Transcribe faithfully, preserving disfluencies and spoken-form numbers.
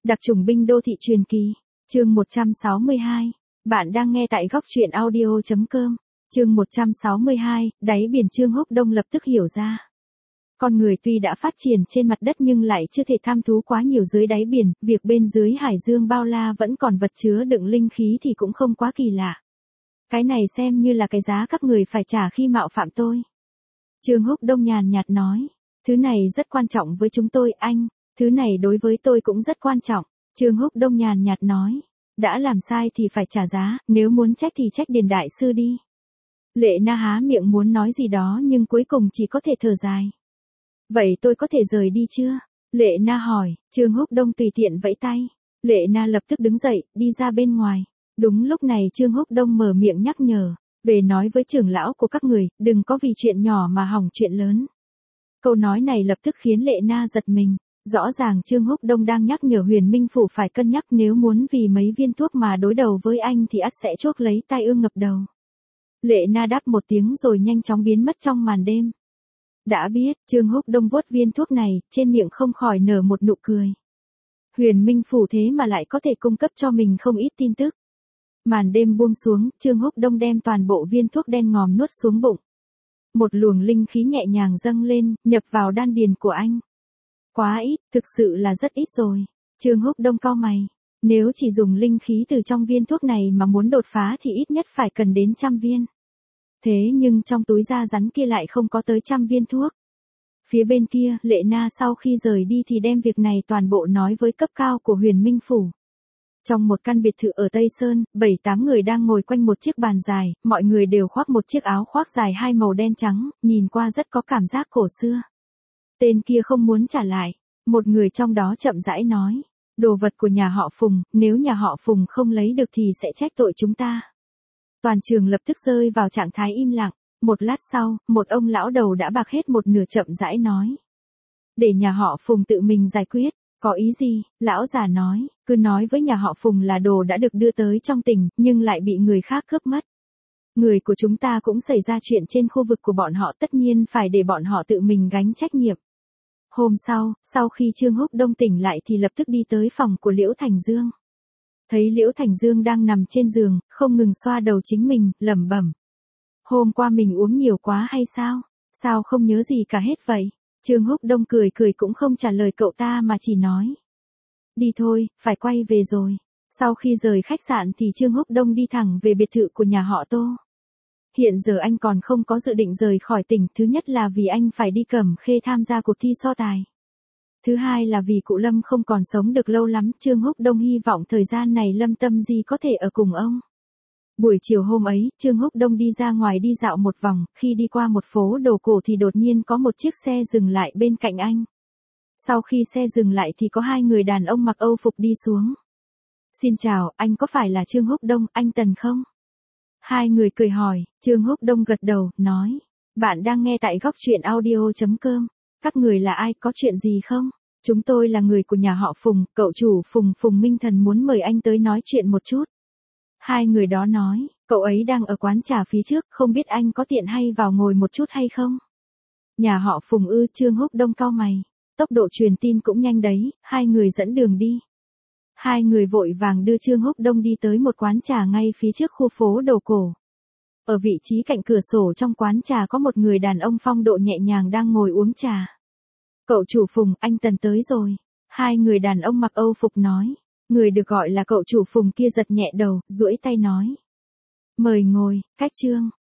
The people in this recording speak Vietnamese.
Đặc chủng binh đô thị truyền kỳ. Chương một trăm sáu mươi hai. Bạn đang nghe tại góc truyện audio chấm com. Chương một trăm sáu mươi hai, đáy biển. Trương Húc Đông lập tức hiểu ra. Con người tuy đã phát triển trên mặt đất nhưng lại chưa thể tham thú quá nhiều dưới đáy biển, việc bên dưới hải dương bao la vẫn còn vật chứa đựng linh khí thì cũng không quá kỳ lạ. Cái này xem như là cái giá các người phải trả khi mạo phạm tôi. Trương Húc Đông nhàn nhạt nói, thứ này rất quan trọng với chúng tôi anh, thứ này đối với tôi cũng rất quan trọng. Trương Húc Đông nhàn nhạt nói, đã làm sai thì phải trả giá, nếu muốn trách thì trách Điền đại sư đi. Lệ Na há miệng muốn nói gì đó nhưng cuối cùng chỉ có thể thở dài. Vậy tôi có thể rời đi chưa? Lệ Na hỏi. Trương Húc Đông tùy tiện vẫy tay. Lệ Na lập tức đứng dậy, đi ra bên ngoài. Đúng lúc này Trương Húc Đông mở miệng nhắc nhở, về nói với trưởng lão của các người, đừng có vì chuyện nhỏ mà hỏng chuyện lớn. Câu nói này lập tức khiến Lệ Na giật mình. Rõ ràng Trương Húc Đông đang nhắc nhở Huyền Minh Phủ phải cân nhắc, nếu muốn vì mấy viên thuốc mà đối đầu với anh thì ắt sẽ chuốc lấy tai ương ngập đầu. Lệ Na đáp một tiếng rồi nhanh chóng biến mất trong màn đêm. Đã biết, Trương Húc Đông vuốt viên thuốc này, trên miệng không khỏi nở một nụ cười. Huyền Minh Phủ thế mà lại có thể cung cấp cho mình không ít tin tức. Màn đêm buông xuống, Trương Húc Đông đem toàn bộ viên thuốc đen ngòm nuốt xuống bụng. Một luồng linh khí nhẹ nhàng dâng lên, nhập vào đan điền của anh. Quá ít, thực sự là rất ít rồi. Trương Húc Đông cau mày. Nếu chỉ dùng linh khí từ trong viên thuốc này mà muốn đột phá thì ít nhất phải cần đến trăm viên. Thế nhưng trong túi da rắn kia lại không có tới trăm viên thuốc. Phía bên kia, Lệ Na sau khi rời đi thì đem việc này toàn bộ nói với cấp cao của Huyền Minh Phủ. Trong một căn biệt thự ở Tây Sơn, bảy tám người đang ngồi quanh một chiếc bàn dài, mọi người đều khoác một chiếc áo khoác dài hai màu đen trắng, nhìn qua rất có cảm giác cổ xưa. Tên kia không muốn trả lại. Một người trong đó chậm rãi nói, đồ vật của nhà họ Phùng, nếu nhà họ Phùng không lấy được thì sẽ trách tội chúng ta. Toàn trường lập tức rơi vào trạng thái im lặng. Một lát sau, một ông lão đầu đã bạc hết một nửa chậm rãi nói, để nhà họ Phùng tự mình giải quyết. Có ý gì? Lão già nói, cứ nói với nhà họ Phùng là đồ đã được đưa tới trong tỉnh, nhưng lại bị người khác cướp mất. Người của chúng ta cũng xảy ra chuyện trên khu vực của bọn họ, tất nhiên phải để bọn họ tự mình gánh trách nhiệm. Hôm sau, sau khi Trương Húc Đông tỉnh lại thì lập tức đi tới phòng của Liễu Thành Dương. Thấy Liễu Thành Dương đang nằm trên giường, không ngừng xoa đầu chính mình, lẩm bẩm. Hôm qua mình uống nhiều quá hay sao? Sao không nhớ gì cả hết vậy? Trương Húc Đông cười cười cũng không trả lời cậu ta mà chỉ nói. Đi thôi, phải quay về rồi. Sau khi rời khách sạn thì Trương Húc Đông đi thẳng về biệt thự của nhà họ Tô. Hiện giờ anh còn không có dự định rời khỏi tỉnh, thứ nhất là vì anh phải đi Cẩm Khê tham gia cuộc thi so tài. Thứ hai là vì cụ Lâm không còn sống được lâu lắm, Trương Húc Đông hy vọng thời gian này Lâm Tâm Di có thể ở cùng ông. Buổi chiều hôm ấy, Trương Húc Đông đi ra ngoài đi dạo một vòng, khi đi qua một phố đồ cổ thì đột nhiên có một chiếc xe dừng lại bên cạnh anh. Sau khi xe dừng lại thì có hai người đàn ông mặc Âu phục đi xuống. Xin chào, anh có phải là Trương Húc Đông, anh Tần không? Hai người cười hỏi, Trương Húc Đông gật đầu, nói, bạn đang nghe tại góc truyện audio chấm com. Các người là ai, có chuyện gì không? Chúng tôi là người của nhà họ Phùng, cậu chủ Phùng Phùng Minh Thần muốn mời anh tới nói chuyện một chút. Hai người đó nói, cậu ấy đang ở quán trà phía trước, không biết anh có tiện hay vào ngồi một chút hay không? Nhà họ Phùng ư? Trương Húc Đông cau mày. Tốc độ truyền tin cũng nhanh đấy, hai người dẫn đường đi. Hai người vội vàng đưa Trương Húc Đông đi tới một quán trà ngay phía trước khu phố đồ cổ. Ở vị trí cạnh cửa sổ trong quán trà có một người đàn ông phong độ nhẹ nhàng đang ngồi uống trà. Cậu chủ Phùng, anh Tần tới rồi. Hai người đàn ông mặc Âu phục nói. Người được gọi là cậu chủ Phùng kia giật nhẹ đầu, duỗi tay nói. Mời ngồi, cách Trương.